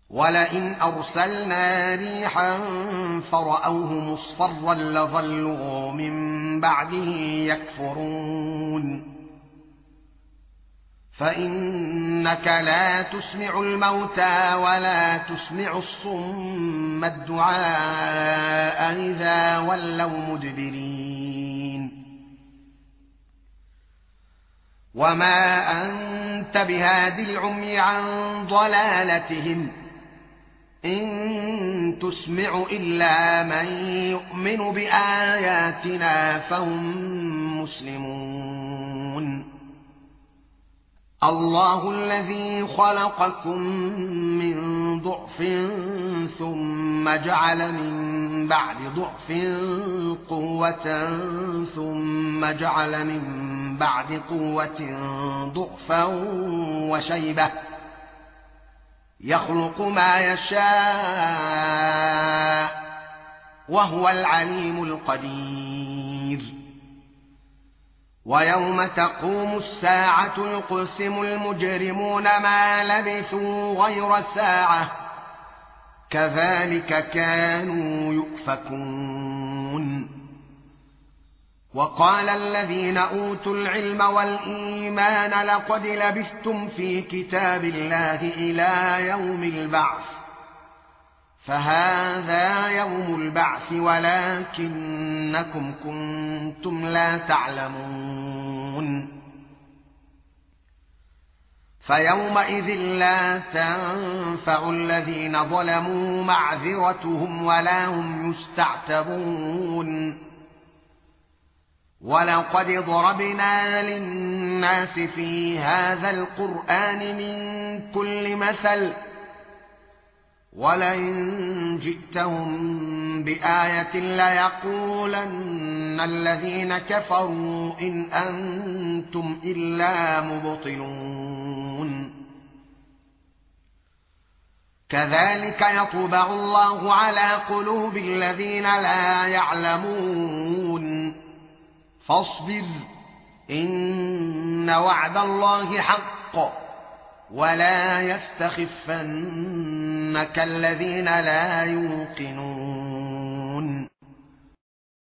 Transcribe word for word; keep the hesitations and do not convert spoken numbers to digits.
ولئن أرسلنا ريحا فرأوه مصفرا لظلوا من بعده يكفرون فإنك لا تسمع الموتى ولا تسمع الصم الدعاء إذا ولوا مدبرين وما أنت بهاد العمي عن ضلالتهم إن تسمع إلا من يؤمن بآياتنا فهم مسلمون الله الذي خلقكم من ضعف ثم جعل من بعد ضعف قوة ثم جعل من بعد قوة ضعفا وشيبة يخلق ما يشاء وهو العليم القدير ويوم تقوم الساعة يقسم المجرمون ما لبثوا غير ساعة كذلك كانوا يؤفكون وقال الذين أوتوا العلم والإيمان لقد لبثتم في كتاب الله إلى يوم البعث فهذا يوم البعث ولكنكم كنتم لا تعلمون فيومئذ لا تنفع الذين ظلموا معذرتهم ولا هم يستعتبون ولقد ضربنا للناس في هذا القرآن من كل مثل ولئن جئتهم بآية ليقولن الذين كفروا إن أنتم إلا مبطلون كذلك يطبع الله على قلوب الذين لا يعلمون فاصبر إن وعد الله حق ولا يستخفنك الذين لا يوقنون